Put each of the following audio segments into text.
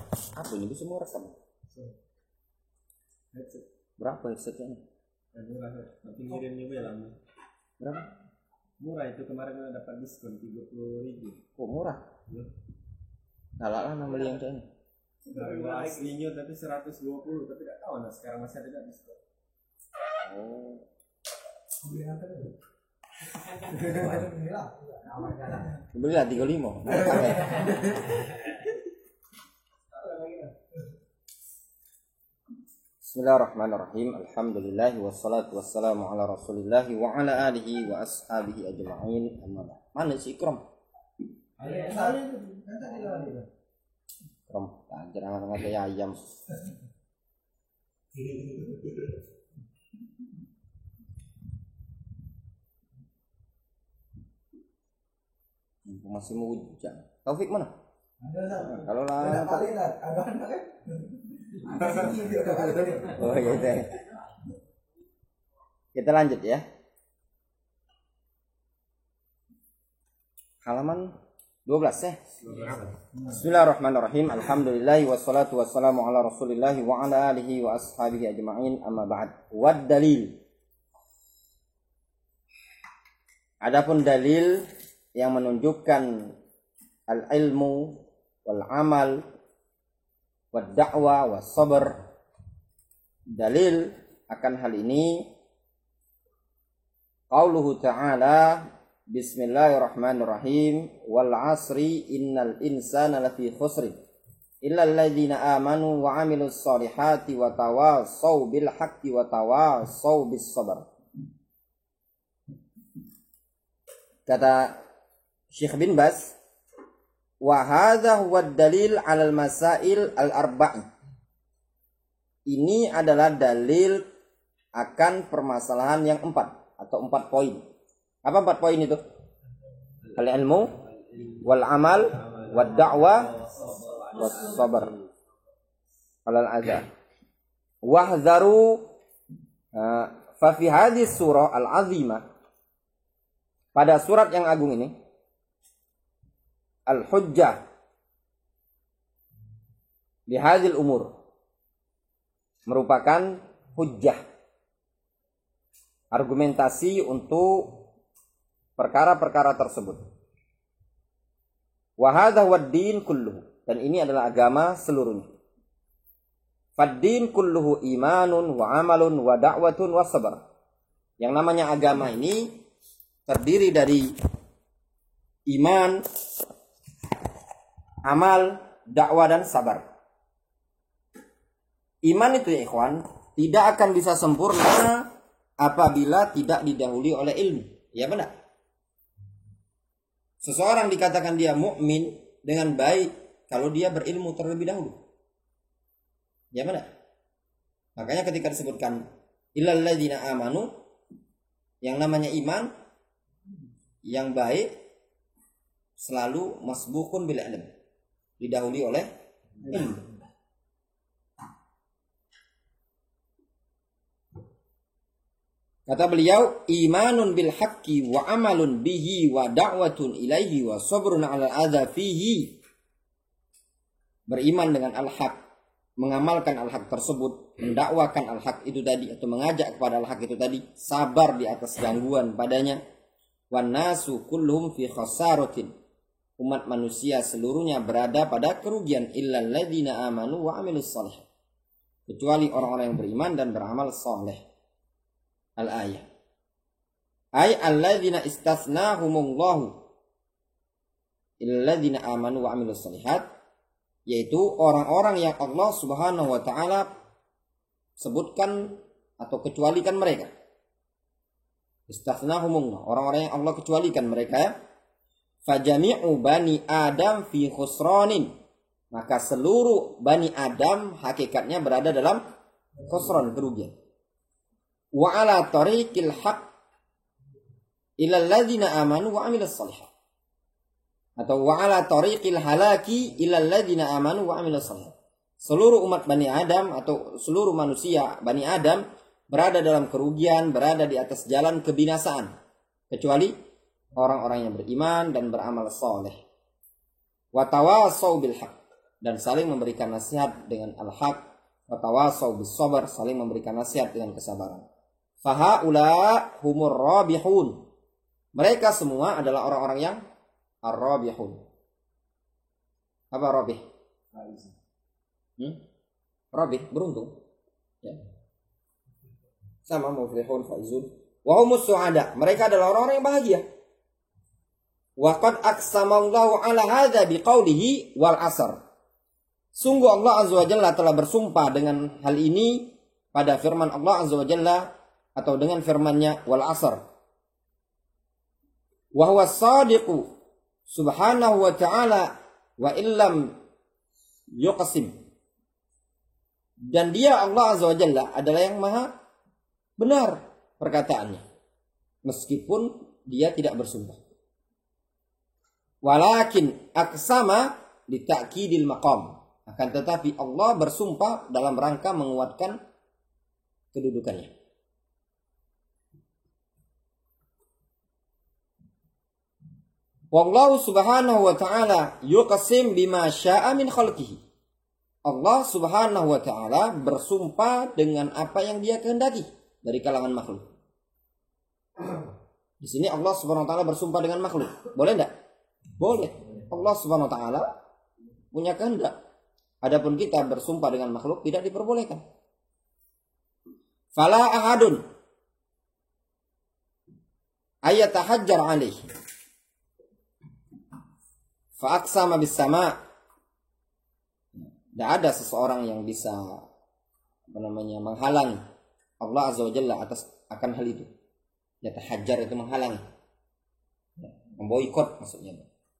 Apa ini bisa merekam? Berapa headsetnya? Murah, tapi ngirim juga lama. Berapa? Murah itu kemarin dapat diskon 30.000. Kok murah? Ya. Salah lah beli yang kayaknya. Harga aslinya tapi 120, tapi tidak tahu nah sekarang masih ada diskon. Oh. Belilah 35. Bismillahirrahmanirrahim. Alhamdulillah wassalatu wassalamu ala Rasulillah wa ala alihi wa ashabihi ajma'in. Amma ba'd. Mana si Ikram? Ikram, jangan ngajak ayam. Masih mau hujan. Taufik mana? Kalau lah oh gitu. Kita lanjut ya. Halaman 12 ya. Bismillahirrahmanirrahim. Alhamdulillah wassalatu wassalamu ala Rasulillah wa ala alihi wa ashabihi ajma'in. Amma ba'd. Wad dalil. Adapun dalil yang menunjukkan al-ilmu wal amal wad da'wa was sabr. Dalil akan hal ini qauluhu ta'ala Bismillahirrahmanirrahim wal 'asri innal insana lafi khusr illa alladziina aamanu wa 'amilus shalihati wa tawassaw bil haqqi wa tawassaw bis sabr. Kata Syekh bin Baz, wa hadza huwa dalil 'alal masail al-arba'i. Ini adalah dalil akan permasalahan yang 4 atau 4 poin. Apa 4 poin itu? Al-ilmu wal amal wad da'wa was sabr 'alal adza. Wahdharu fa fi hadhihi surah al-'azimah, pada surat yang agung ini, al-hujjah bihadzal umur, merupakan hujjah, argumentasi untuk perkara-perkara tersebut. Wa hadza wad-din kulluhu, dan ini adalah agama seluruhnya. Fad-din kulluhu imanun wa amalun wa da'watun wa sabr. Yang namanya agama ini terdiri dari iman, amal, dakwah dan sabar. Iman itu ya ikhwan, tidak akan bisa sempurna apabila tidak didahului oleh ilmu. Ya benar. Seseorang dikatakan dia mukmin dengan baik kalau dia berilmu terlebih dahulu. Ya benar. Makanya ketika disebutkan illal ladzina amanu, yang namanya iman yang baik selalu masbuqun bil ilm, didahului oleh ilmu. Kata beliau, imanun bil haqqi wa amalun bihi wa da'watun ilaihi wa sabrun 'ala al-adza fihi. Beriman dengan al-haq, mengamalkan al-haq tersebut, mendakwakan al-haq itu tadi atau mengajak kepada al-haq itu tadi, sabar di atas gangguan padanya. Wan nasu kulluhum fi khasaratin. Umat manusia seluruhnya berada pada kerugian illal ladzina amanu wa 'amilus shalihat. Kecuali orang-orang yang beriman dan beramal saleh. Al-ayah. Ay alladzina istathnahumullahu illalladzina amanu wa 'amilus shalihat, yaitu orang-orang yang Allah Subhanahu wa taala sebutkan atau kecualikan mereka. Istathnahumullah, orang-orang yang Allah kecualikan mereka. Fajami'u bani Adam fi khusranin, maka seluruh bani Adam hakikatnya berada dalam khusran, kerugian. Wa ala tariqil haq ilal ladzina amanu wa 'amilus shalihat, atau wa ala tariqil halaki ilal ladzina amanu wa 'amilus shalihat. Seluruh umat Bani Adam atau seluruh manusia Bani Adam berada dalam kerugian, berada di atas jalan kebinasaan, kecuali orang-orang yang beriman dan beramal saleh. Wa tawassaw bil haq, dan saling memberikan nasihat dengan al-haq, wa tawasaw bis sabr, saling memberikan nasihat dengan kesabaran. Fahaula humur rabihun. Mereka semua adalah orang-orang yang ar-rabihun. Apa rabih? Rabih, beruntung. Ya. Sama muflihun, faizun. Wa humus su'ada. Mereka adalah orang-orang yang bahagia. Wa qad aqsamallahu ala hadza biqaulihi wal 'asr. Sungguh Allah Azza wa Jalla telah bersumpah dengan hal ini pada firman Allah Azza wa Jalla atau dengan firman-Nya wal 'asr. Wa huwa as-sadiqu subhanahu wa ta'ala wa illam yuqsim. Dan dia Allah Azza wa Jalla adalah yang maha benar perkataannya meskipun dia tidak bersumpah. Walakin aqsama li ta'kidil maqam. Akan tetapi Allah bersumpah dalam rangka menguatkan kedudukannya. Wallahu subhanahu wa ta'ala yuqsim bima sya'a min khalqihi. Allah subhanahu wa ta'ala bersumpah dengan apa yang dia kehendaki dari kalangan makhluk. Di sini Allah subhanahu wa ta'ala bersumpah dengan makhluk. Boleh enggak? Boleh. Allah subhanahu wa ta'ala punya kehendak. Adapun kita bersumpah dengan makhluk tidak diperbolehkan. Fala ahadun ayatahajjar alaihi fa aqsama bis sama'. Tidak ada seseorang yang bisa menghalangi Allah Azza wa Jalla akan hal itu. Yatahajjar itu menghalangi, memboikot maksudnya.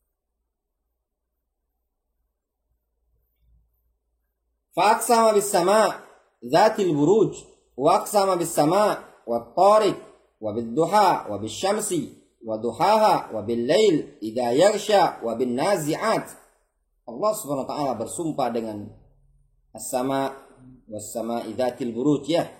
Fa aqsama bis sama' dzatil buruj wa aqsama bis sama' wat tariq wa bid duha wa bis syamsi wa duhaha wa bil lail idza yaghsha wa bin nazi'at. Allah Subhanahu wa taala bersumpah dengan as-sama' was-sama'i dzatil buruj ya.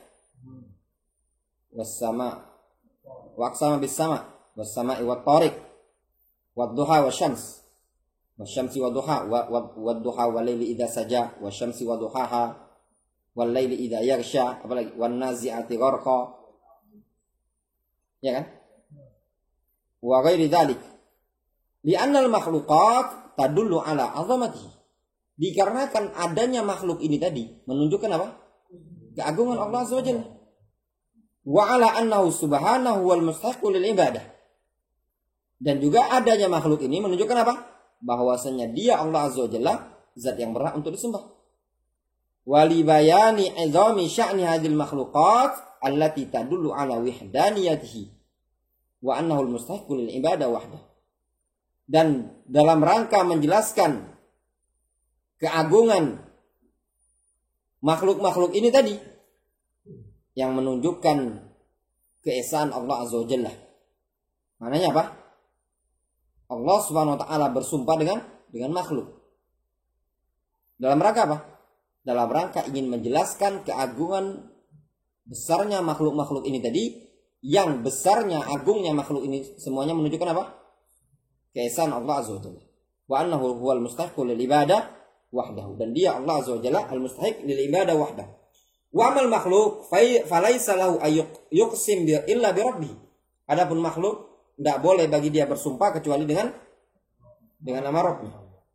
Was-sama' wa aqsama bis-sama' was-sama'i wat tariq wad duha wasyams. Wasyamsi wa duha wad duha wal laili idza saja wasyamsi wa duhaha wal laili idza yaghsha, apalagi wan nazi'ati gharqa. Ya kan? Wa ghairi dzalik. Li'anna al-makhluqat tadullu ala azamatihi. Dikarenakan adanya makhluk ini tadi menunjukkan apa? Keagungan Allah Azza wa Jalla. Wa ala annahu subhanahu wal mustahiqu lil ibadah. Dan juga adanya makhluk ini menunjukkan apa? Bahwasanya dia Allah Azza wa Jalla zat yang berhak untuk disembah. Wa li bayani 'izami sya'ni hadhil makhluqat allati tadullu ala wahdaniyatihi wa annahu al mustahiqu lil ibadah wahdah. Dan dalam rangka menjelaskan keagungan makhluk-makhluk ini tadi yang menunjukkan keesaan Allah Azza wa Jalla. Maknanya apa? Allah Subhanahu wa taala bersumpah dengan makhluk. Dalam rangka apa? Dalam rangka ingin menjelaskan keagungan besarnya makhluk-makhluk ini tadi, yang besarnya agungnya makhluk ini semuanya menunjukkan apa? Keesaan Allah Azza wa Jalla. Wa annahu huwal mustahiqu lil ibadah wahdahu. Dan dia Allah Azza wa Jalla al-mustahiq lil ibadah wahdahu. Wa amal makhluk falaysa lahu yuqsim illa bi rabbih. Adapun makhluk tidak boleh bagi dia bersumpah kecuali dengan nama Rabbnya.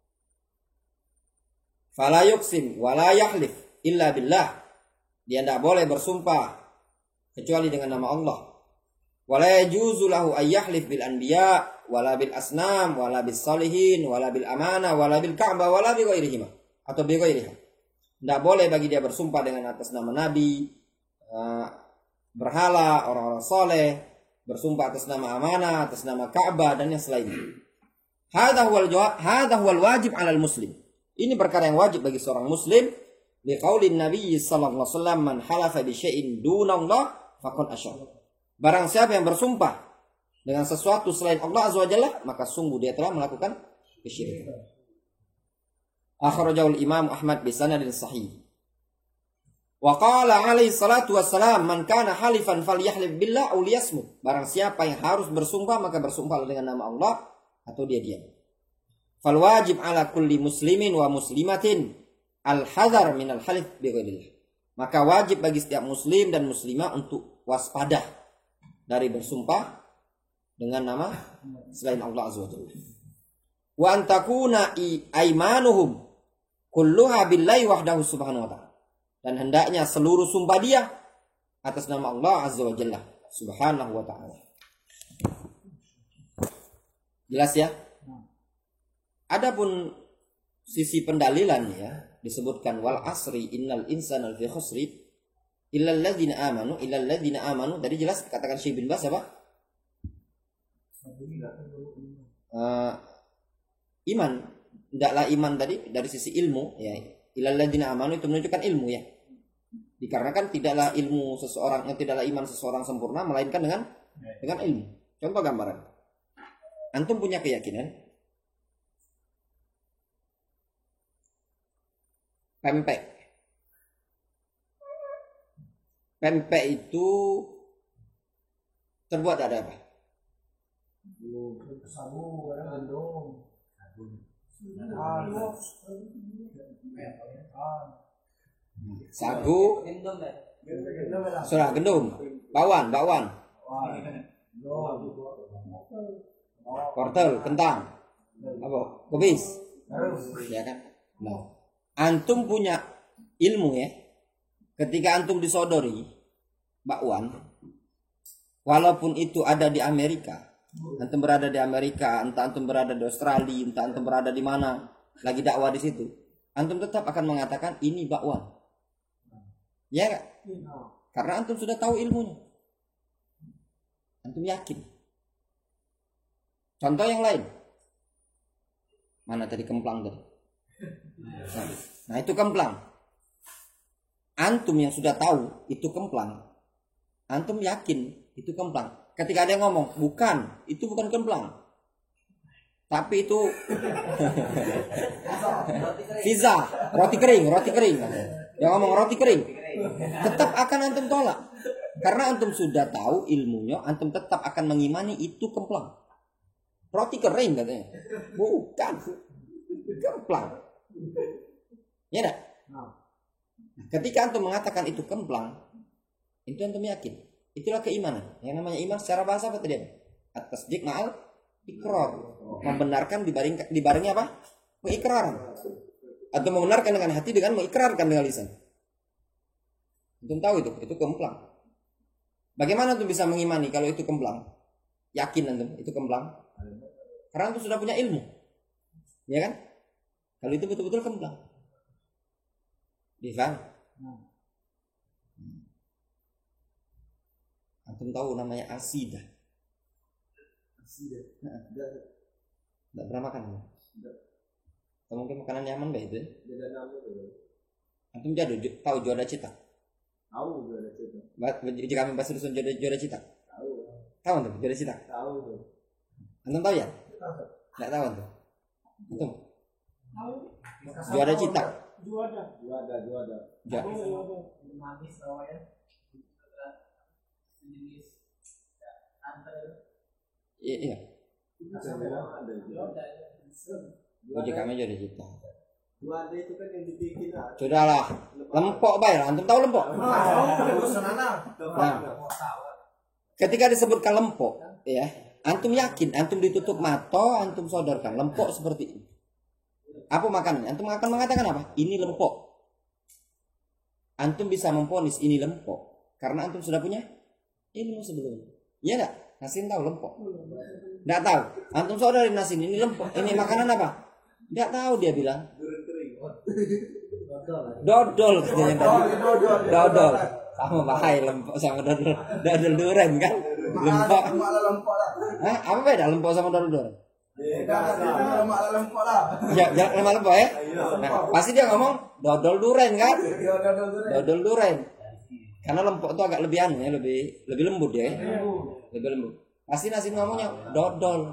Fala yuqsim wa la yahlif illa billah. Dia tidak boleh bersumpah kecuali dengan nama Allah. Wala yajuzu lahu ay yahlif bil anbiya wala bil asnam wala bis salihin wala bil amanah wala bil ka'bah wala bi ghairihima atau bi ghairiha. Tidak boleh bagi dia bersumpah dengan atas nama nabi, berhala, orang-orang soleh, bersumpah atas nama amanah, atas nama Ka'bah dan yang selainnya. Hadza huwal wajib 'alal muslim. Ini perkara yang wajib bagi seorang muslim. Liqaulin Nabi sallallahu alaihi wasallam, man halafa bi syai'in dunallah faqad asyrak. Barang siapa yang bersumpah dengan sesuatu selain Allah Azza wa Jalla, maka sungguh dia telah melakukan kesyirikan. Akhrajahul Imam Ahmad bi sanadin sahih. Wa qala alaihi salatu wassalam, man kana halifan falyahlif billah aw liyasmut. Barang siapa yang harus bersumpah maka bersumpah dengan nama Allah atau dia diam. Fal wajib ala kulli muslimin wa muslimatin al-hadar minal halif bi ghairillah. Maka wajib bagi setiap muslim dan muslimah untuk waspada dari bersumpah dengan nama selain Allah Azza wa Jalla. Wa antakuna aimanuhum kulluha billahi wahdahu subhanahu wa ta'ala. Dan hendaknya seluruh sumpah dia atas nama Allah Azza wa Jalla subhanahu wa ta'ala. Jelas ya? Adapun sisi pendalilan ya, disebutkan wal asri innal insana lafi khusri illal ladzina amanu. Tadi jelas katakan Syekh bin Baz apa? Iman. Tidaklah iman tadi dari sisi ilmu ya. Illal ladzina amanu itu menunjukkan ilmu ya. Dikarenakan tidaklah ilmu seseorang, tidaklah iman seseorang sempurna melainkan dengan ilmu. Contoh gambaran. Antum punya keyakinan pempek itu terbuat dari apa? Sagu, surah gendum, bakwan, wortel, kentang, apa? Kubis, ya kan? Nah, antum punya ilmu ya. Ketika antum disodori bakwan, walaupun itu ada di Amerika, antum berada di Amerika, entah antum berada di Australia, entah antum berada di mana, lagi dakwah di situ, antum tetap akan mengatakan ini bakwan. Ya gak? Karena antum sudah tahu ilmunya. Antum yakin. Contoh yang lain. Mana tadi kemplang tadi? Nah itu kemplang. Antum yang sudah tahu itu kemplang, antum yakin itu kemplang. Ketika ada yang ngomong bukan, itu bukan kemplang, tapi itu pizza, roti kering. Yang ngomong roti kering, tetap akan antum tolak. Karena antum sudah tahu ilmunya, antum tetap akan mengimani itu kemplang. Roti kering katanya, bukan kemplang. Ya enggak? Ketika antum mengatakan itu kemplang, itu antum yakin. Itulah keimanan. Yang namanya iman secara bahasa apa tadi? At-tasdiq ma'al iqrar. Membenarkan dibarengi apa? Mengikraran. Atau membenarkan dengan hati dengan mengikrarkan dengan lisan. Antum tahu itu kemplang. Bagaimana antum bisa mengimani kalau itu kemplang? Yakin antum itu kemplang? Karena antum sudah punya ilmu. Ya kan? Kalau itu betul-betul kemplang. Difaham? Antum tahu namanya asidah? Tidak pernah makan? Atau mungkin makanan Yaman mbak itu? Antum tahu juada cita? Tahu juada cita. Jika kami bahas rusun juada cita? Tahu. Tahu antum juada cita? Tahu tuh. Antum tahu ya? Tidak tahu antum? Antum? Juada cita? Juada. Manis ya. Jenis Iya. Jika kami juada cita. Juada itu kan yang dibikin. Sudahlah, lempok bayar. Antum tahu lempok? Nah, ketika disebutkan lempok, ya, antum yakin, antum ditutup mata, antum sodorkan lempok seperti ini. Apa makanannya? Antum akan mengatakan apa? Ini lempok. Antum bisa memponis ini lempok karena antum sudah punya ilmu sebelumnya. Iya enggak? Nasin tahu lempok? Enggak tahu. Antum saudari Nasin ini lempok. Ini makanan apa? Enggak tahu dia bilang. Dodol katanya tadi. Dodol. Sama bahaya lempok sama dodol. Dodol duren kan? Lempok. Hah? Apa beda lempok sama dodol duren? Ya, jangan lempok ya. Nah, pasti dia ngomong dodol duren kan? Dodol duren. Karena lempok itu agak lebih anu ya, lebih lembut ya. Lebih lembut. Pasti Nasin ngomongnya dodol.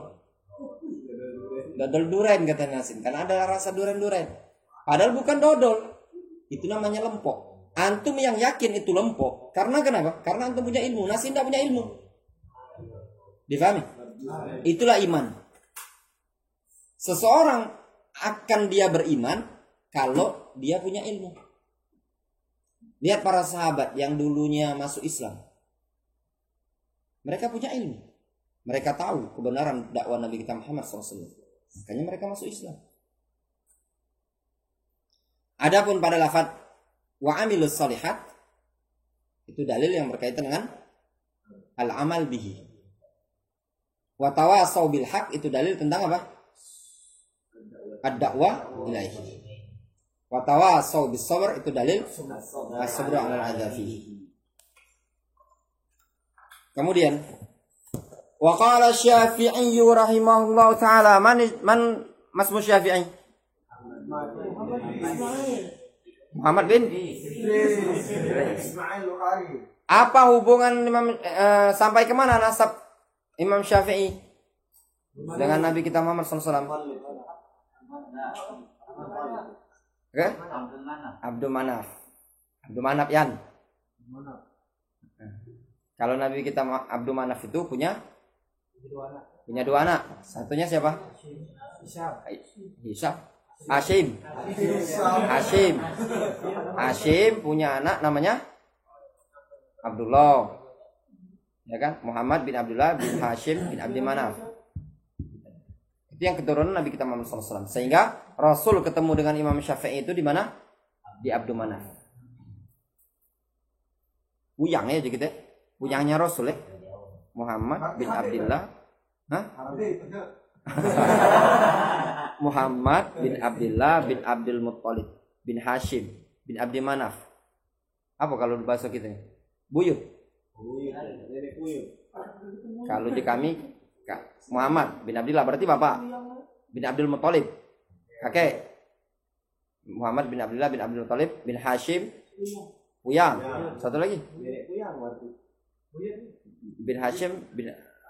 Dodol duren kata Nasin. Karena ada rasa duren-duren. Padahal bukan dodol. Itu namanya lempok. Antum yang yakin itu lempok. Karena kenapa? Karena antum punya ilmu. Nasin tidak punya ilmu. Difahami? Itulah iman. Seseorang akan dia beriman kalau dia punya ilmu. Lihat para sahabat yang dulunya masuk Islam. Mereka punya ilmu. Mereka tahu kebenaran dakwah Nabi kita Muhammad SAW. Makanya mereka masuk Islam. Adapun pada lafaz wa amilus solihat, itu dalil yang berkaitan dengan al-amal bihi. Wa tawasaw bil haq, itu dalil tentang apa? Ad-da'wah ilaihi. Wa tawasaw bis sabr, itu dalil as-sabr 'alal adzafi. Kemudian wa qala Syafi'i rahimahullahu taala, man masmu Syafi'i? Muhammad bin Ismail Bukhari. Apa hubungan Imam sampai kemana nasab Imam Syafi'i dengan Nabi kita Muhammad SAW? Oke? Abdul Manaf. Abdul Manaf Yan. Kalau Nabi kita Abdul Manaf itu punya dua anak. Satunya siapa? Hisham. Hashim punya anak namanya Abdullah. Ya kan? Muhammad bin Abdullah bin Hashim bin Abdul Manaf. Itu yang keturunan Nabi kita Muhammad SAW. Sehingga Rasul ketemu dengan Imam Syafi'i itu di mana? Di Abdul Manaf. Uyangnya gitu ya. Uyangnya Rasul ya. Muhammad bin Abdullah. Hah? Muhammad bin Abdullah bin Abdul Muttalib bin Hashim bin Abdul Manaf. Apa kalau bahasa kita? Buyut. Kalau di kami Muhammad bin Abdullah berarti bapak. Bin Abdul Muttalib kakek. Muhammad bin Abdullah bin Abdul Muttalib bin Hashim Uyang. Satu lagi bin Hashim bin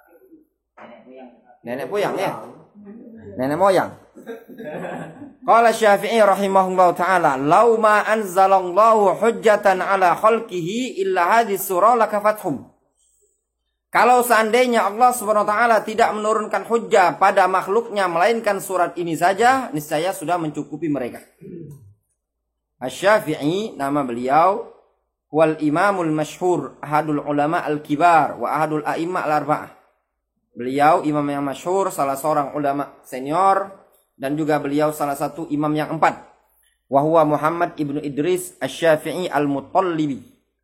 nenek moyang ya. Nenek moyang. Qala Syafi'i rahimahullahu taala, "Lau ma anzalallahu hujjatan ala khalqihi illa hadhihi surah lakafathum." Kalau seandainya Allah Subhanahu wa taala tidak menurunkan hujjah pada makhluknya melainkan surat ini saja, niscaya sudah mencukupi mereka. Asy-Syafi'i nama beliau wal imamul masyhur, ahadul ulama al-kibar wa ahadul a'imma al-arba'ah. Beliau imam yang masyhur, salah seorang ulama senior, dan juga beliau salah satu imam yang 4. Wa huwa Muhammad ibnu Idris Asy-Syafi'i al-Mutallibi.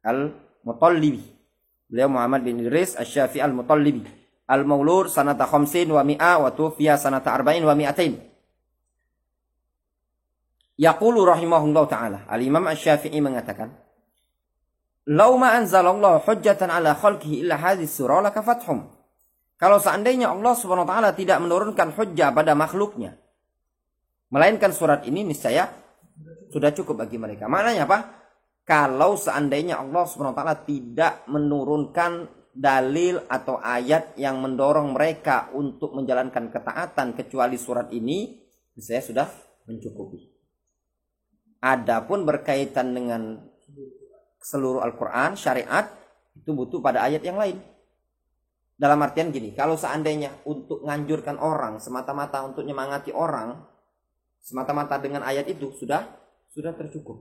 Beliau Muhammad bin Idris Asy-Syafi'i al-Mutallibi. Al-Maulud sanata 50 wa 100 wa tufiya sanata 40 wa 200. Yaqulu rahimahullahu taala, Al-Imam Asy-Syafi'i mengatakan, "Lau ma anzalallahu hujjatan ala khalqihi illa hadhihi surah lakafathum." Kalau seandainya Allah Subhanahu wa taala tidak menurunkan hujjah pada makhluknya melainkan surat ini, niscaya sudah cukup bagi mereka. Maknanya apa? Kalau seandainya Allah Subhanahu wa taala tidak menurunkan dalil atau ayat yang mendorong mereka untuk menjalankan ketaatan kecuali surat ini, niscaya sudah mencukupi. Adapun berkaitan dengan seluruh Al-Qur'an, syariat, itu butuh pada ayat yang lain. Dalam artian gini, kalau seandainya untuk nganjurkan orang, semata-mata untuk nyemangati orang, semata-mata dengan ayat itu sudah tercukupi.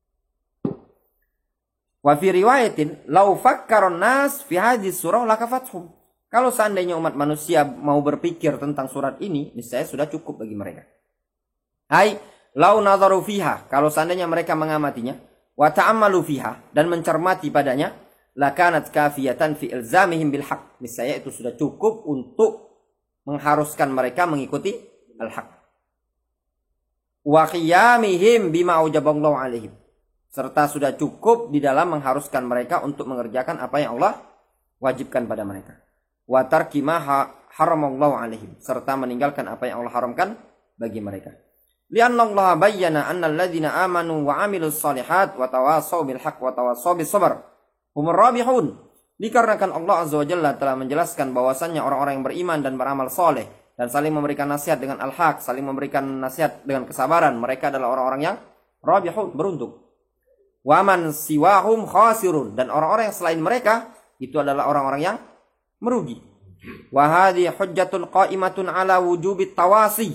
Wa fi riwayatin, "Lau fakkaron nas fi hadhihi surah lakafathum." Kalau seandainya umat manusia mau berpikir tentang surat ini, niscaya sudah cukup bagi mereka. Hai, lau nadharu fiha, kalau seandainya mereka mengamatinya, wa ta'ammalu fiha, dan mencermati padanya, lakanat kafiyatan fi ilzamihim bil haq. Niscaya itu sudah cukup untuk mengharuskan mereka mengikuti al-haq. Wa qiyamihim bima aujaballahu alaihim. Serta sudah cukup di dalam mengharuskan mereka untuk mengerjakan apa yang Allah wajibkan pada mereka. Wa tarki ma haramallahu alaihim. Serta meninggalkan apa yang Allah haramkan bagi mereka. Lianna Allah bayyana anna alladhina amanu wa amilus solihat wa tawasaw bil haq wa tawasaw bis sabr humur rabihun. Dikarenakan Allah Azza wa Jalla telah menjelaskan bahwasannya orang-orang yang beriman dan beramal soleh dan saling memberikan nasihat dengan al-haq, saling memberikan nasihat dengan kesabaran, mereka adalah orang-orang yang rabihun, beruntung. Wa man siwahum khasirun, dan orang-orang yang selain mereka itu adalah orang-orang yang merugi. Wa hadhihi hujjatun qa'imatun ala wujubit tawasi.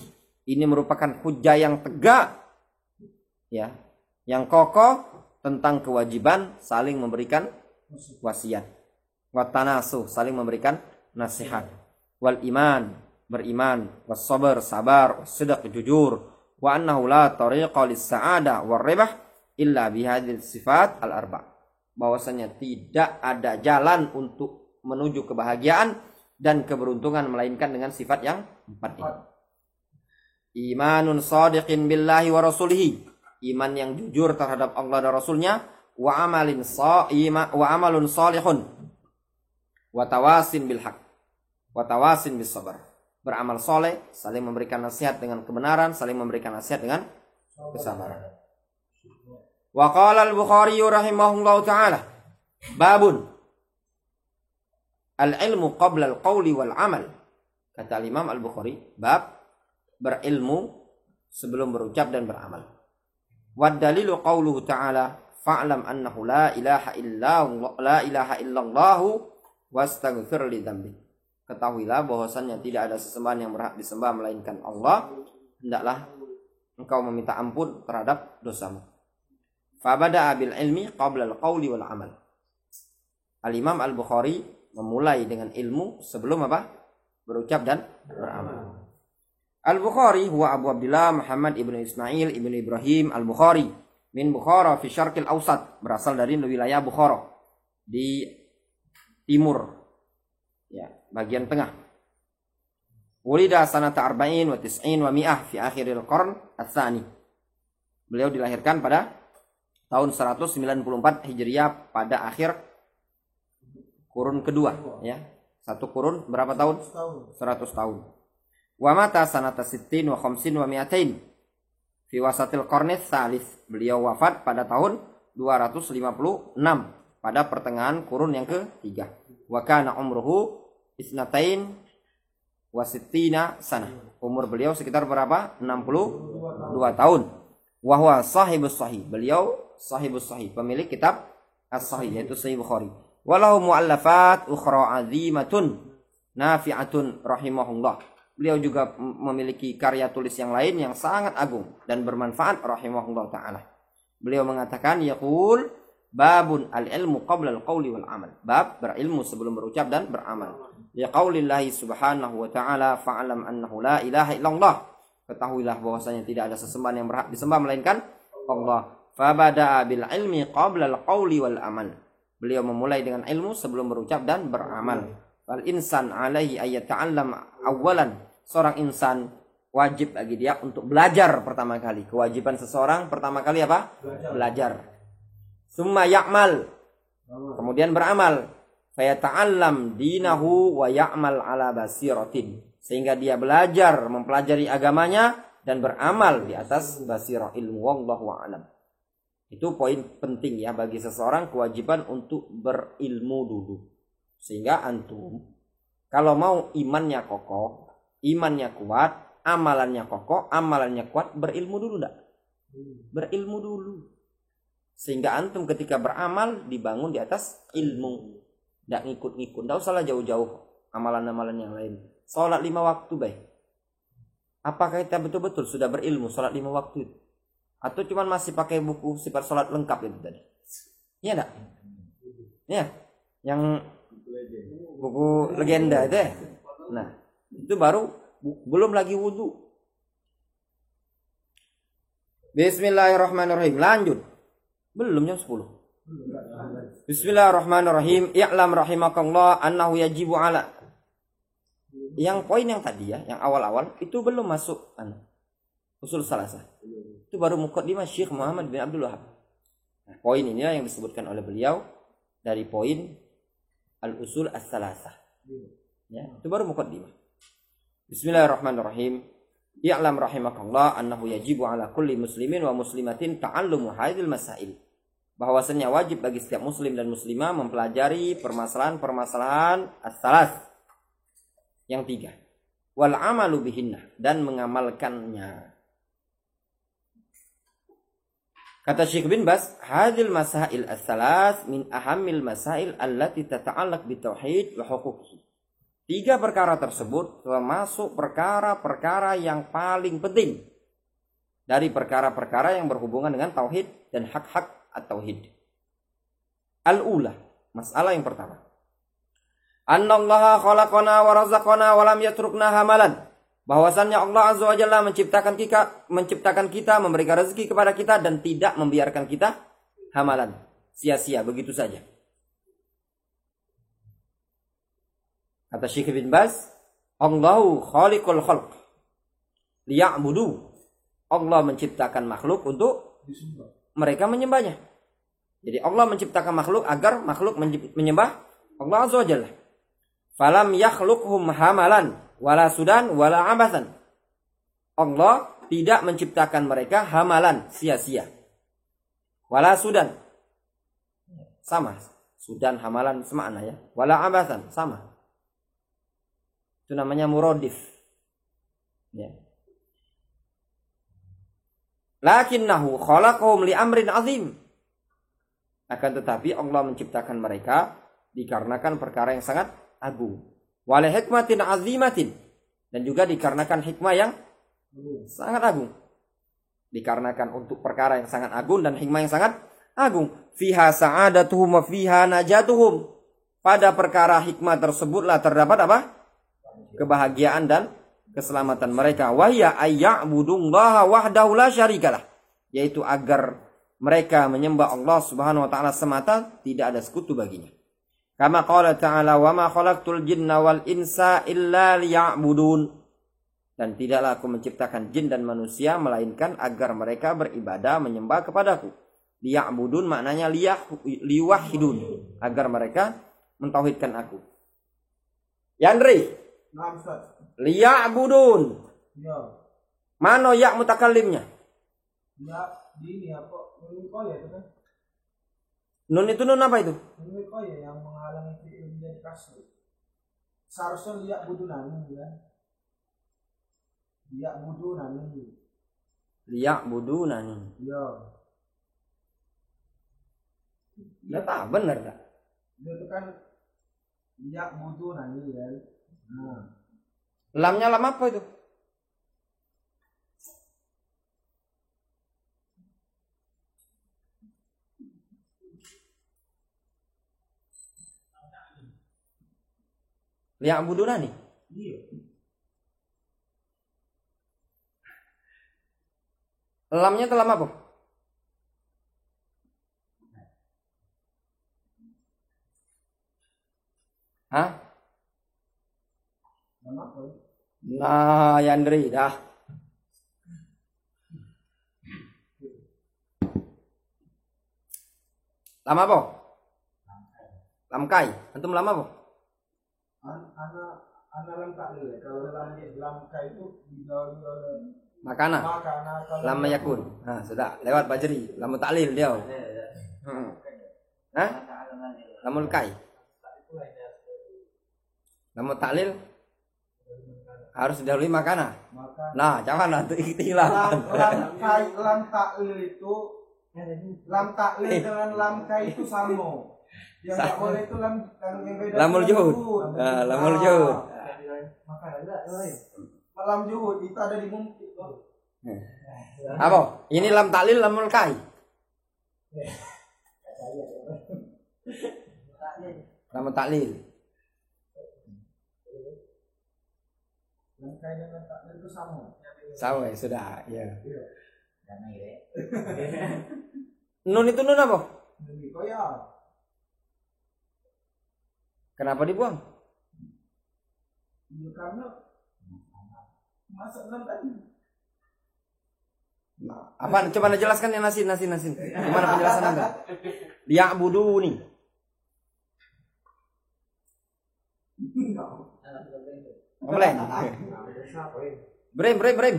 Ini merupakan hujah yang tegak, ya, yang kokoh tentang kewajiban saling memberikan wasiat, watanasu, saling memberikan nasihat, wal iman, beriman, was sabar, sabar, sidq, jujur, wa annahu la tariqa lis sa'adah war ribah illa bihadhihi sifat al arba'. Bahwasanya tidak ada jalan untuk menuju kebahagiaan dan keberuntungan melainkan dengan sifat yang 4 ini. Imanun shadiqin billahi wa rasulihi, iman yang jujur terhadap Allah dan Rasulnya, wa amalun salihun, wa tawasin bil haq, wa tawasin bis sabar. Beramal soleh, saling memberikan nasihat dengan kebenaran, saling memberikan nasihat dengan kesabaran. Wa qala al-Bukhari rahimahullahu ta'ala, babun al-ilmu qabla al-qawli wal amal. Kata Imam Al-Bukhari, bab berilmu sebelum berucap dan beramal. Wad dalilu qauluhu ta'ala, fa'lam annahu la ilaha illallah wastaghfir li dzambi. Ketahuilah bahwasannya tidak ada sesembahan yang berhak disembah melainkan Allah, hendaklah engkau meminta ampun terhadap dosamu. Fa bada'a bil ilmi qabla al-qawli wal amal. Al-Imam Al-Bukhari memulai dengan ilmu sebelum apa? Berucap dan beramal. Al-Bukhari huwa Abu Abdullah Muhammad ibnu Ismail ibnu Ibrahim Al-Bukhari min Bukhara fi Syarqil Awsat, berasal dari wilayah Bukhara di timur, ya, bagian tengah. Wulida sanata 40 wa 90 wa 100 fi akhiril qarn ats-tsani. Beliau dilahirkan pada tahun 194 Hijriah, pada akhir kurun kedua, ya. Satu kurun berapa tahun? 100 tahun. Wa mata sanata 60 wa 50 wa 200 fi wasatil qarni tsalits. Beliau wafat pada tahun 256 pada pertengahan kurun yang ketiga. Wa kana umruhu isnatain wa sittina sanah. Umur beliau sekitar berapa? 62 tahun. Wa huwa sahibus sahih. Beliau sahibus sahih, pemilik kitab as-sahih, yaitu Sahih Bukhari. Walahu muallafat ukhra azimatun nafi'atun rahimahullah. Beliau juga memiliki karya tulis yang lain yang sangat agung dan bermanfaat rahimahullah ta'ala. Beliau mengatakan, yaqul babun al-ilmu qabla al-qawli wal amal. Bab berilmu sebelum berucap dan beramal. Liqaulillahi subhanahu wa ta'ala, fa'alam annahu la ilaha illallah. Ketahuilah bahwasanya tidak ada sesembahan yang berhak disembah melainkan Allah. Fabada'a bil ilmi qabla al-qawli wal amal. Beliau memulai dengan ilmu sebelum berucap dan beramal. Wal insan alaihi ayat ta'allam awalan. Seorang insan wajib bagi dia untuk belajar pertama kali. Kewajiban seseorang pertama kali apa? Belajar. Summa ya'mal, kemudian beramal. Fayata'allam dinahu wa ya'mal ala basiratin. Sehingga dia belajar, mempelajari agamanya dan beramal di atas basirah, ilmu. Wallahu a'lam. Itu poin penting ya bagi seseorang, kewajiban untuk berilmu dulu. Sehingga antum kalau mau imannya kokoh, imannya kuat, amalannya kokoh, amalannya kuat, berilmu dulu enggak? Berilmu dulu. Sehingga antum ketika beramal dibangun di atas ilmu. Enggak ngikut-ngikut, enggak usahlah jauh-jauh amalan-amalan yang lain. Salat 5 waktu baik. Apakah kita betul-betul sudah berilmu salat 5 waktu itu? Atau cuma masih pakai buku sifat salat lengkap itu tadi? Iya enggak? Ya, yang buku legenda itu ya. Nah, itu baru belum lagi wudu. Bismillahirrahmanirrahim. Lanjut. Belum jam 10. Bismillahirrahmanirrahim. I'lam rahimakallah annahu yajibu ala. Yang poin yang tadi ya, yang awal-awal itu belum masuk usul salasah. Itu baru muqaddimah Syekh Muhammad bin Abdul Wahhab. Nah, poin inilah yang disebutkan oleh beliau dari poin al-usul as-salasah. Ya, itu baru muqaddimah. Bismillahirrahmanirrahim. I'lam rahimakallah annahu yajibu ala kulli muslimin wa muslimatin ta'allumu hadhil masail. Bahwasanya wajib bagi setiap muslim dan muslimah mempelajari permasalahan-permasalahan as-salas yang 3. Wal amalu bihinnah, dan mengamalkannya. Kata Syekh bin Baz, hadhil masail as-salas min ahammil masail allati tata'allaq bitauhid wa huquqihi. Tiga perkara tersebut termasuk perkara-perkara yang paling penting dari perkara-perkara yang berhubungan dengan tauhid dan hak-hak at-tauhid. Al-ula, masalah yang pertama. Annallaha khalaqana wa razaqana wa lam yatrukna hamalan. Bahwasannya Allah Azza wa Jalla menciptakan kita, memberikan rezeki kepada kita dan tidak membiarkan kita hamalan, sia-sia begitu saja. Kata Syekh bin Baz, Allahu khaliqul khalq liya'budu. Allah menciptakan makhluk untuk mereka menyembahnya. Jadi Allah menciptakan makhluk agar makhluk menyembah Allah Azza wa Jalla. Falam yakhluqhum hamalan wala sudan wala abathan. Allah tidak menciptakan mereka hamalan, sia-sia. Wala sudan, sama. Sudan hamalan semakna ya. Wala abathan, sama. Itu namanya muradif. Ya. Lakinnahu khalaqahum li amrin azim. Akan tetapi Allah menciptakan mereka dikarenakan perkara yang sangat agung. Wala hikmatin azimatin, dan juga dikarenakan hikmah yang sangat agung. Dikarenakan untuk perkara yang sangat agung dan hikmah yang sangat agung. Fiha sa'adatuhum wa fiha najatuhum. Pada perkara hikmah tersebutlah terdapat apa? Kebahagiaan dan keselamatan mereka. Wahya ayya'budullaha wahdahu la syarikalah. Yaitu agar mereka menyembah Allah Subhanahu wa taala semata, tidak ada sekutu baginya. Kama qala ta'ala wa ma khalaqtul jinna wal insa illa liya'budun. Dan tidaklah aku menciptakan jin dan manusia melainkan agar mereka beribadah menyembah kepadaku. Liya'budun maknanya liwahidun, agar mereka mentauhidkan aku. Yandri, liya'budun. Ya. Mana ya mutakallimnya? Ya, ini apa? Nun ya itu kan? Nun itu nun apa itu? Nun ya yang menghalangi fi'il menjadi kasr. Seharusnya liyak budunani ya. Liyak budunani. Liyak budunani. Ya. Ya tak benar tak? Itu kan liyak budunani ya. Nah. Lamnya lam apa itu? Liyak budunani. Iya. Lamnya itu lam apa? Hah? Lam apa? Nah, Yandri dah. Lam apa? Lam kai. Antum lam apa? Anak lam taklil. Kalau lam kai itu digauli oleh Makana. Lam yakun. Nah, sudah lewat Bajri. Lam taklil dia. Hah? Lamul kai. Lam taklil harus didahului makana. Nah, jangan nanti ikhtilaf. Lam taklil itu lam taklil dengan lam kai itu sama. Yang tak boleh itu lam yang beda. Lamul juhud. Nah, lamul juhud. Makanya lam juhud itu ada di mungkin. Apa? Ini lam taklil lamul kai. Lam taklil. Lam kai dengan taklil itu sama. Sama sudah, ya. Nun itu nun apa? Demi koya. Kenapa dibuang? Ya, karena masuk lam tadi. Nah, apa? Coba anda jelaskan ya nasin. Gimana penjelasan anda? Liya'buduni. Ngeleng. Brem.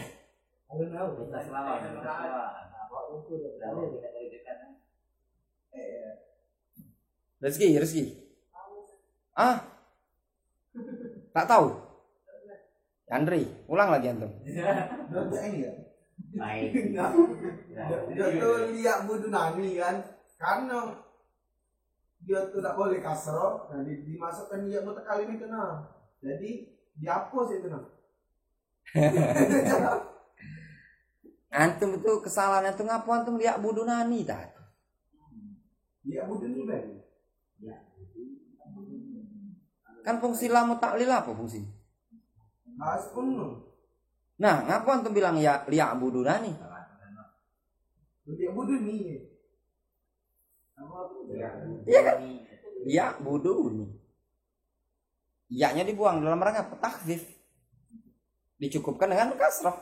Rezeki. Ah, tak tahu. Andri, ulang lagi antum. Ini ya. Baik. Dia tuh lihat budunani kan, karena dia tuh tak boleh kasro, nah dimasukkan dia mutakalim itu nah. Jadi dihapus itu nah. Antum itu kesalahan itu ngapa antum liak budunani tah? Dia budun juga. Kan fungsi lamu taklil apa fungsi? Harus penuh. Nah, ngapa antum bilang ya liak budunani? Dia budun nih. Iya kan? Ya buduni. Ya-nya dibuang dalam rangka takhfif. Dicukupkan dengan kasrah.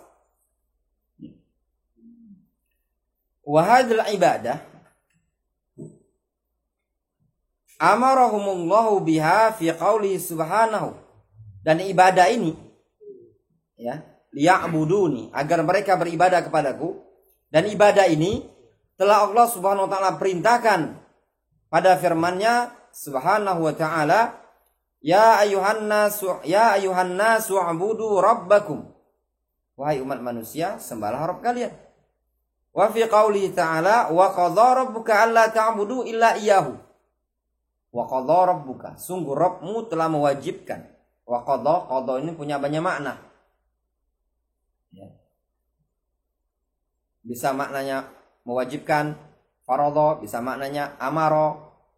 Wa hadzal ibadah amarahumullahu biha fi qouli subhanahu. Dan ibadah ini ya, liya'buduni, agar mereka beribadah kepadaku. Dan ibadah ini telah Allah Subhanahu wa taala perintahkan pada firman-Nya Subhanahu wa taala, ya ayuhan nasu u'budu rabbakum. Wahai umat manusia, sembahlah Rabb kalian. Wa fi qouli ta'ala, wa qadha rabbuka alla ta'budu illa iyyahu. Wa qadha rabbuka, sungguh Rabbmu telah mewajibkan. Wa qadha ini punya banyak makna. Ya. Bisa maknanya mewajibkan, faradha, bisa maknanya amara.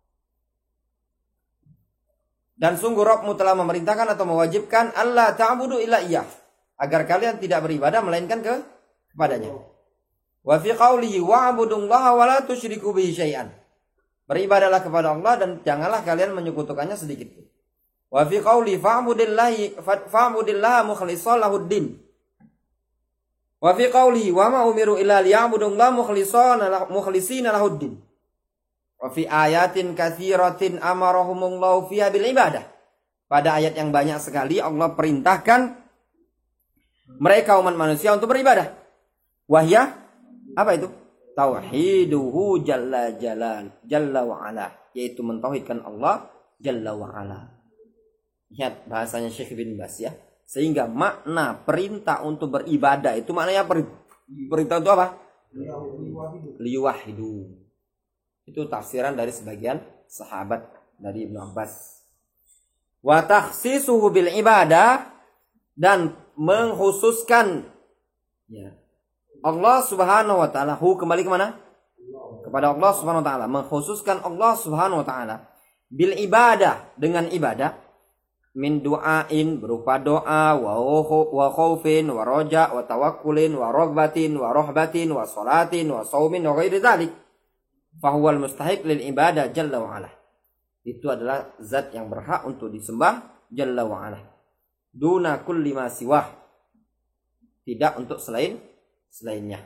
Dan sungguh Rabbmu telah memerintahkan atau mewajibkan alla ta'budu illa iyyah, agar kalian tidak beribadah melainkan kepadanya. Wa fi qawlihi wa'budullaha wa la tusyriku bihi syai'an. Beribadahlah kepada Allah dan janganlah kalian menyekutukannya sedikit pun. Wa fi qawli fa'budillaha mukhlishan lahuddin. Wa fi qawlihi wa ma umiru illa liya'budullaha mukhlishina lahuddin. Wa fi ayatin katsiratin amarahumullahu fiha bil ibadah. Pada ayat yang banyak sekali Allah perintahkan mereka umat manusia untuk beribadah. Wahya apa itu? Tauhiduhu jalla wa ala, yaitu mentauhidkan Allah jalla wa ala. Lihat bahasanya Syekh bin Bas ya. Sehingga makna perintah untuk beribadah itu maknanya perintah untuk apa? Liyuwahidu. Itu tafsiran dari sebagian sahabat dari Ibnu Abbas. Wa takhsisuhu bil ibadah, dan mengkhususkan ya, Allah Subhanahu wa taala, kembali ke mana? Kepada Allah Subhanahu wa taala, mengkhususkan Allah Subhanahu wa taala bil ibadah, dengan ibadah, min du'ain, berupa doa, wa khaufin, wa roja, wa tawakkulin, wa ragbatin, wa rohbatin, wa salatin, wa saumin, wa ghairi dzalik. Fahuwal mustahiq lil ibadah jalla wa ala. Itu adalah zat yang berhak untuk disembah jalla wa ala. Duna kulli ma siwah, tidak untuk selainnya.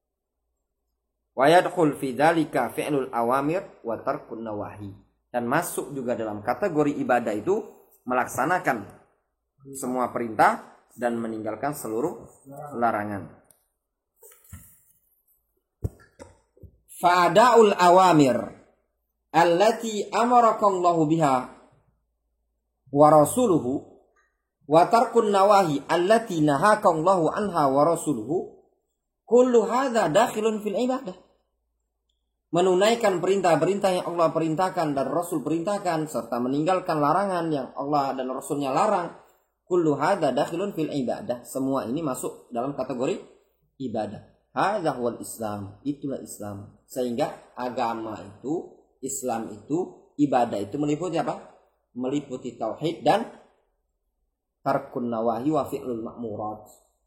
Wa yadkhul fi dzalika fi'lul awamir wa tarkun nawahi. Dan masuk juga dalam kategori ibadah itu melaksanakan semua perintah dan meninggalkan seluruh larangan. Fa'ada'ul awamir allati amarakallahu biha wa rasuluhu wa tarkun nawahi allati nahakallahu anha wa rasuluhu, kullu hadza dakhilun fil ibadah. Menunaikan perintah-perintah yang Allah perintahkan dan Rasul perintahkan, serta meninggalkan larangan yang Allah dan Rasulnya larang, kullu hadza dakhilun fil ibadah. Semua ini masuk dalam kategori ibadah. Hadza huwal Islam, itulah Islam. Sehingga agama itu, Islam itu, ibadah itu meliputi apa? Meliputi tauhid dan tarkun nawahi wa fi'lul ma'murat.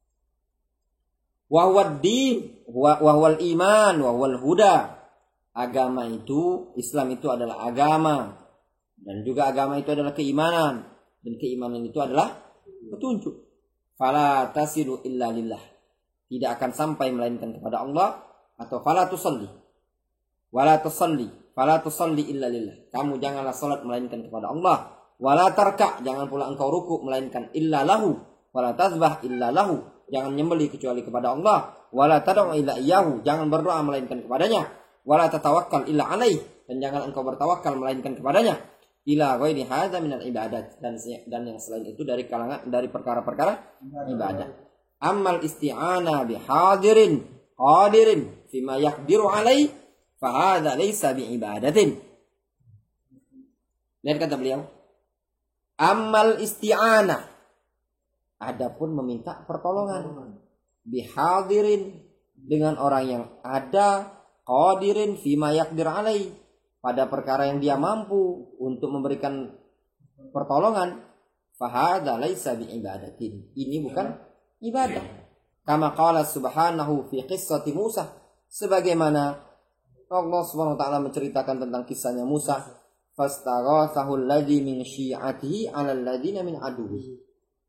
Wa huwa ad-din wa huwal iman wa huwal huda. Agama itu, Islam itu adalah agama, dan juga agama itu adalah keimanan, dan keimanan itu adalah petunjuk. Fala tasilu illa lillah, tidak akan sampai melainkan kepada Allah. Atau fala tusalli wala tusalli, fala tusalli illa lillah, kamu janganlah salat melainkan kepada Allah. Wala tarka, jangan pula engkau ruku melainkan illa lahu. Wala tazbah illa lahu, jangan nyembelih kecuali kepada Allah. Wala tad'u illa iyyahu, jangan berdoa melainkan kepadanya. Wala tatawakkal illa alaih, dan jangan engkau bertawakal melainkan kepadanya. Ila ghairi hadza minal ibadat, dan yang selain itu dari kalangan dari perkara-perkara ibadah. Ammal isti'ana bi hadirin qadirin fima yaqdiru alaih fa hadza laysa bi ibadatin. Lihat kata beliau, Amal isti'anah, adapun meminta pertolongan, bihadirin, dengan orang yang ada, qadirin fima yaqdir alai, pada perkara yang dia mampu untuk memberikan pertolongan, fahadza laisa biibadatin, ini bukan ibadah. Kama qala subhanahu fi qissati Musa, sebagaimana Allah Subhanahu wa taala menceritakan tentang kisahnya Musa, fastaghathahu alladhi min syi'atihi 'ala alladhina min aduwwi.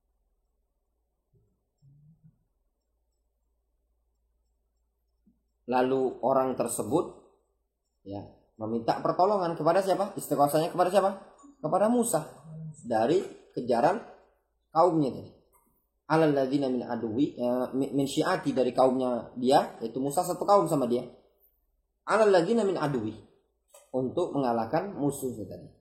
Lalu orang tersebut ya meminta pertolongan kepada siapa? Istighosahnya kepada siapa? Kepada Musa dari kejaran kaumnya tadi. 'Ala alladhina min aduwwi, min syi'ati, dari kaumnya dia, yaitu Musa satu kaum sama dia. 'Ala alladhina min aduwwi, untuk mengalahkan musuh tadi.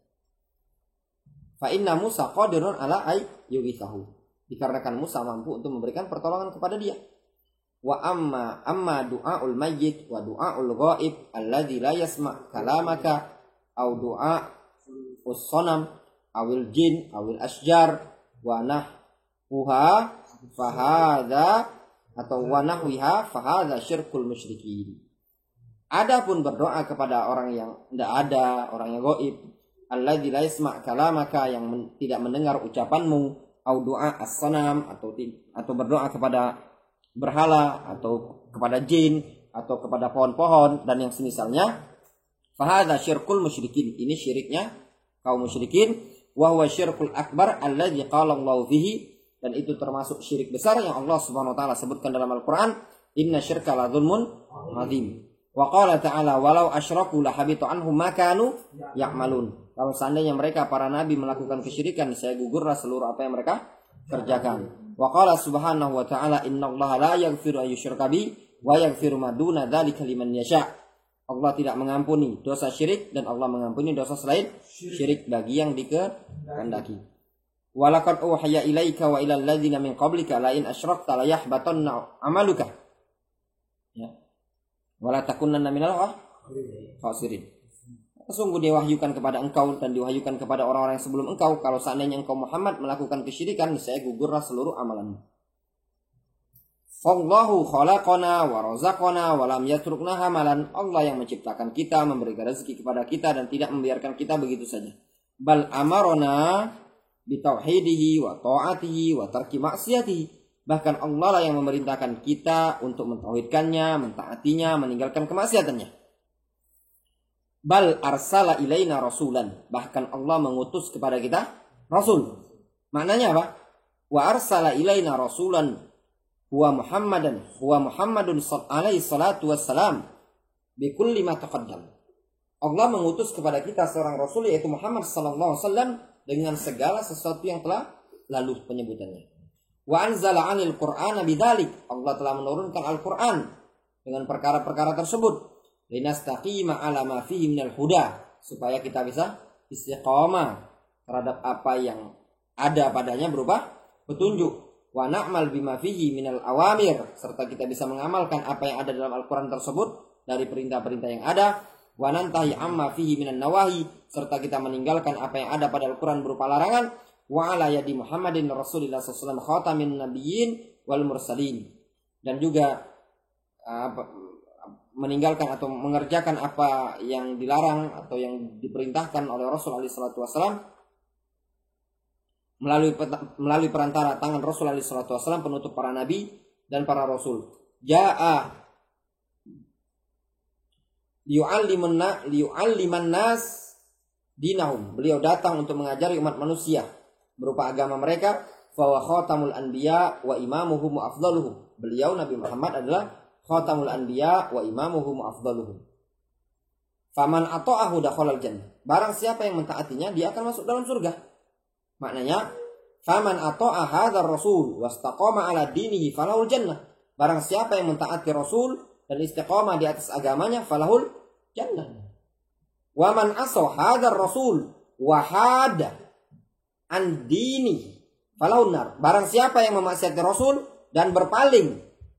Fa inna Musa qadirun ala ay yughithahu, dikarenakan Musa mampu untuk memberikan pertolongan kepada dia. Wa amma du'aul mayyit wa du'aul ghaib alladzi la yasma' kalamaka au du'a us-sanam awil jin awil asjar wa nahwa fahadha atau wa nahwiha fahadha syirkul musyrikin. Adapun berdoa kepada orang yang tidak ada, orang yang gaib, alladzi la yasma' kalamaka, yang tidak mendengar ucapanmu, au du'a as-sanam, atau berdoa kepada berhala atau kepada jin atau kepada pohon-pohon dan yang semisalnya, fahadha syirkul musyrikin, ini syiriknya kaum musyrikin, wa huwa syirkul akbar alladzi qala Allah fihi, dan itu termasuk syirik besar yang Allah Subhanahu wa taala sebutkan dalam Al-Qur'an, inna syirka la dzulmun adzim. Wa qala ta'ala walau asyraku la habitu anhum ma kanu ya'malun. Kalau seandainya mereka para nabi melakukan kesyirikan, saya gugurlah seluruh apa yang mereka kerjakan. Wa qala subhanahu wa ta'ala innallaha la yaghfiru an yushraka bi wa yaghfiru ma duna dzalika liman yasha. Allah tidak mengampuni dosa syirik dan Allah mengampuni dosa selain syirik bagi yang dikehendaki. Wa laqad uhiya ilaika wa ilal ladzina min qablika la in asyrakta la yahbatanna amaluka. Ya. Wala takunanna minal khasirin. Sungguh diwahyukan kepada engkau dan diwahyukan kepada orang-orang yang sebelum engkau, kalau seandainya engkau Muhammad melakukan kesyirikan, saya gugurlah seluruh amalanmu. Fallahu khalaqana wa razaqana wa lam yatrukna hamalan. Allah yang menciptakan kita, memberikan rezeki kepada kita dan tidak membiarkan kita begitu saja. Bal amarona bitauhidihi wa ta'atihi wa tarki maksiatihi. Bahkan Allah lah yang memerintahkan kita untuk mentauhidkannya, mentaatinya, meninggalkan kemaksiatannya. Bal arsala ilaina rasulan, bahkan Allah mengutus kepada kita rasul. Maknanya apa? Wa arsala ilaina rasulan huwa Muhammadun alaihi salatu wassalam bi kulli ma taqaddam. Allah mengutus kepada kita seorang rasul, yaitu Muhammad sallallahu alaihi wasallam, dengan segala sesuatu yang telah lalu penyebutannya. Wa anzala 'anil qur'ana bidzalik, Allah telah menurunkan Al-Qur'an dengan perkara-perkara tersebut. Linastaqima 'ala ma fihi minal huda, supaya kita bisa istiqamah terhadap apa yang ada padanya berupa petunjuk. Wa na'mal bima fihi minal awamir, serta kita bisa mengamalkan apa yang ada dalam Al-Qur'an tersebut dari perintah-perintah yang ada. Wa nantahi amma fihi minan nawahi, serta kita meninggalkan apa yang ada pada Al-Qur'an berupa larangan. Wa ala yadi Muhammadin Rasulillah sallallahu alaihi wasallam khatamin nabiyyin wal mursalin, dan juga meninggalkan atau mengerjakan apa yang dilarang atau yang diperintahkan oleh Rasul alaihi salatu wasallam melalui perantara tangan Rasul alaihi salatu wasallam, penutup para nabi dan para rasul. Jaa liyu'alliman nas dinahum, beliau datang untuk mengajari umat manusia berupa agama mereka. Fa wa khatamul anbiya wa imamuhum wa afdaluhum, beliau Nabi Muhammad adalah khatamul anbiya wa imamuhum afdaluhum. Faman ata'ahu dakhalal jannah, barang siapa yang mentaatinya dia akan masuk dalam surga. Maknanya faman ata'a hadzal rasul wastaqama ala dinihi falahul jannah, barang siapa yang mentaati rasul dan istiqamah di atas agamanya falahul jannah. Wa man asa hadzal rasul wa hada an dinihi falahun nar, barang siapa yang memaksiati rasul dan berpaling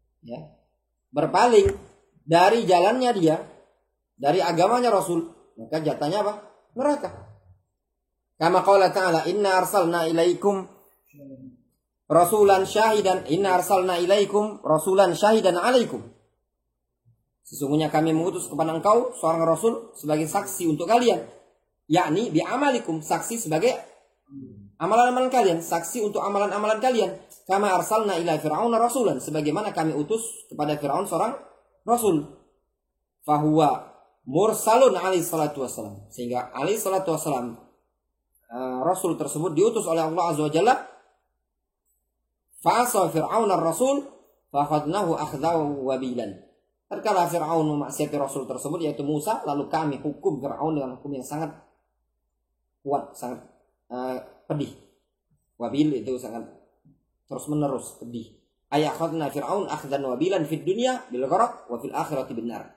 dari jalannya dia, dari agamanya Rasul, maka jatahnya apa? Neraka. Kama qala ta'ala inna arsalna ilaikum rasulan syahidan alaikum. Sesungguhnya kami mengutus kepada engkau seorang rasul sebagai saksi untuk kalian, yakni bi amalikum, saksi sebagai amalan-amalan kalian, saksi untuk amalan-amalan kalian. Kama arsalna ila fir'auna rasulan, sebagaimana kami utus kepada Firaun seorang rasul. Fahuwa mursalun alaihi salatu wassalam, sehingga alaihi salatu wassalam rasul tersebut diutus oleh Allah azza wajalla. Fa'asa fir'aun ar-rasul fa'akhadnahu akhdahu wabilan. Tatkala Fir'aun memaksiati rasul tersebut yaitu Musa, lalu kami hukum Fir'aun dengan hukum yang sangat kuat, sangat pedih. Wabil itu sangat terus menerus pedih. Ayakhadna Fir'aun akhdan wabilan fid dunya bil gharaq wa fil akhirati bin nar.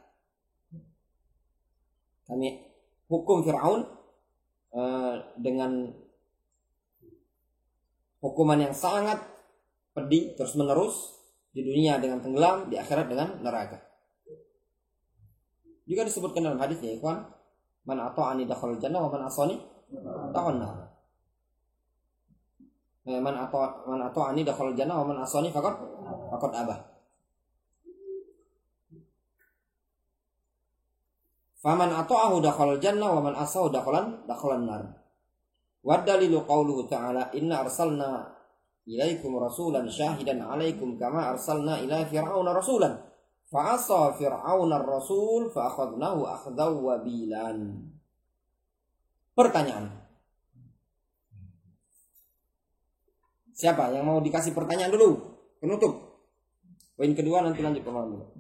Kami hukum Fir'aun dengan hukuman yang sangat pedih terus menerus, di dunia dengan tenggelam, di akhirat dengan neraka. Juga disebutkan dalam hadis ya ikhwan, man ata'ani dakhalal jannah wa man asani dakhalan nar. Man ata'ani dakhalal jannah wa man asani faqad abah. Faman ata'ahu dakhalal jannah wa man asahu dakhalan nar. Wa dalilu qauluhu ta'ala inna arsalna ilaikum rasulan syahidan alaikum kama arsalna ila fir'auna rasulan fa'asa fir'auna ar-rasul fa'akhadnahu akhdaw wabilan. Pertanyaan. Siapa yang mau dikasih pertanyaan dulu? Penutup. Poin kedua nanti lanjut pemahaman dulu.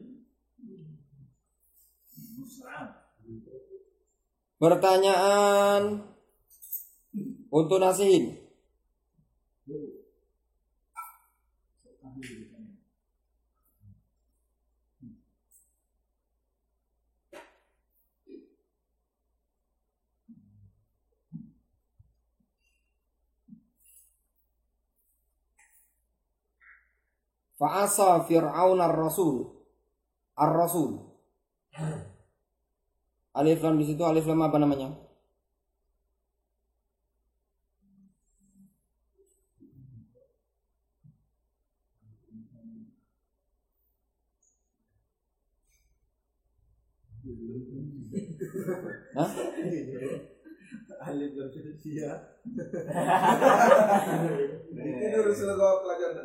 Pertanyaan untuk Nasihin. Fa'asa fir'aun ar-rasul. Alif lam di situ, alif lam apa namanya? Hah? Alif lam dia. Ini dulu selesai pelajaran.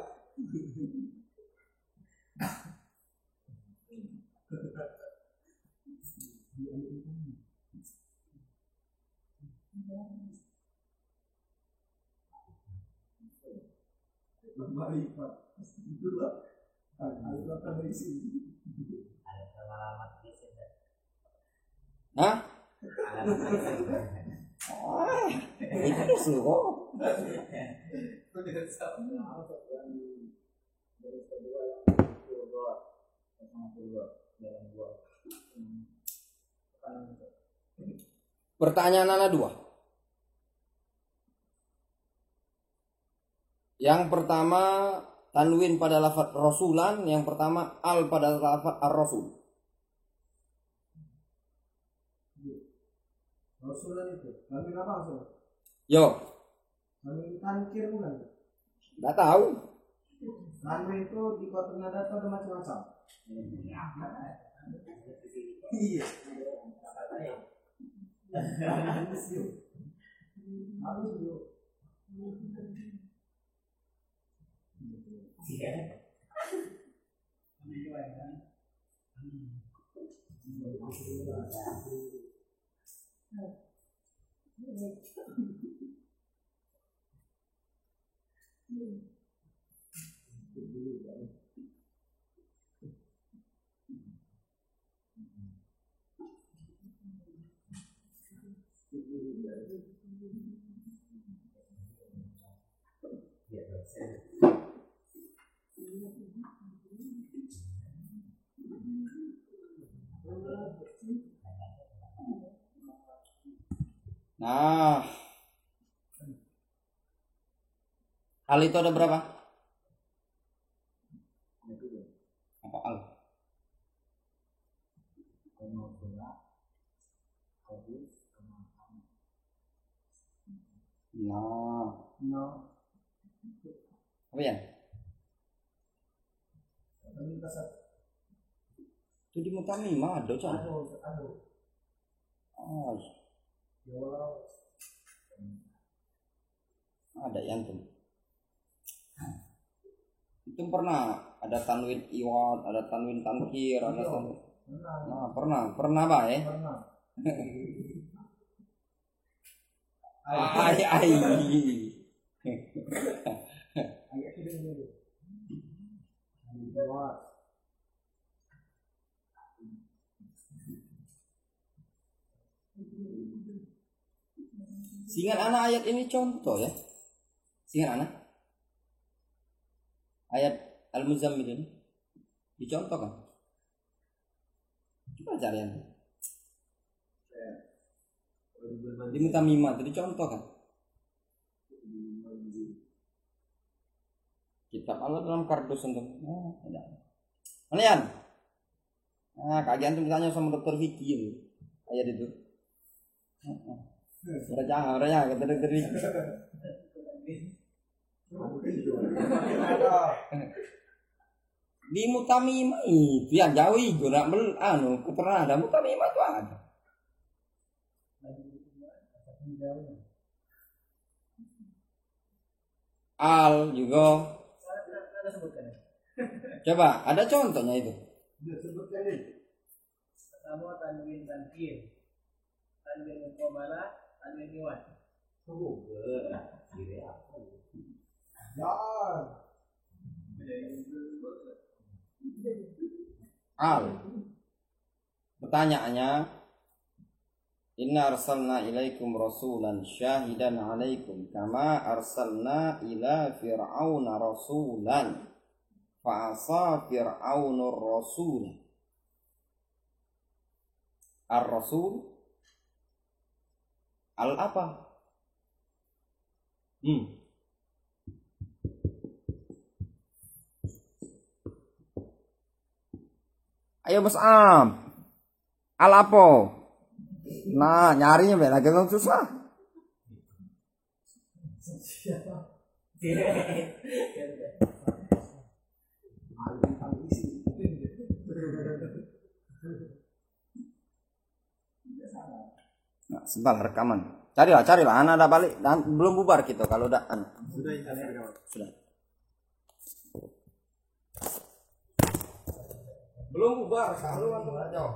Marifat. Itulah. Alif dari sini. Ada alamat di sini. Hah? Itu suruh. Itu tidak sama. Pertanyaan anak dua. Yang pertama tanwin pada lafaz rasulan, yang pertama al pada lafaz ar-rasul. Rasulan itu, tanwin apa maksudnya? Yo, Tanwin tankir bukan? nggak tahu. Tanwin itu di kota nada itu ada macam-macam. Iya. Harus yuk. Nah, al itu ada berapa? Apa al? Nah, No. apa ya? Minta satu. Itu di mutamimah ada kan? Aduh. Oh, Ya Allah. ada yang tuh. Itu pernah ada tanwin iwad, ada tanwin tankir, ada tanwin. Nah, pernah Pak ya? Pernah. Ai. Agak kecil dulu. Jawab. Seingat anak ayat ini contoh ya. Seingat anak. Ayat Al-Muzammil ini dicontohkan. Coba carian. Di mutamimah itu dicontohkan. Kitab Allah dalam kardus untuk tidak. Kalian. Nah, kagian tuh ditanya sama dokter Vicky ayat itu. Jangan kata dokter Vicky. Di mutamimah itu yang jauh itu nak pernah ada mutamimah itu ada. Al juga. Coba ada contohnya itu. Pertama tanwin tankir, tanwin muqabalah, tanwin iwad. Al. Pertanyaannya, Inna arsalna ilaikum rasulan syahidan alaikum kama arsalna ila fir'auna rasulan fa'asa fir'aunur rasul. Ar-rasul al apa? Ayo Mas Am. Al apa? Nah, nyarinya bela gagang susah. Nah, sebentar rekaman. Carilah, anak ada balik dan belum bubar kita kalau udah sudah. Belum bubar, kalau antum enggak jawab.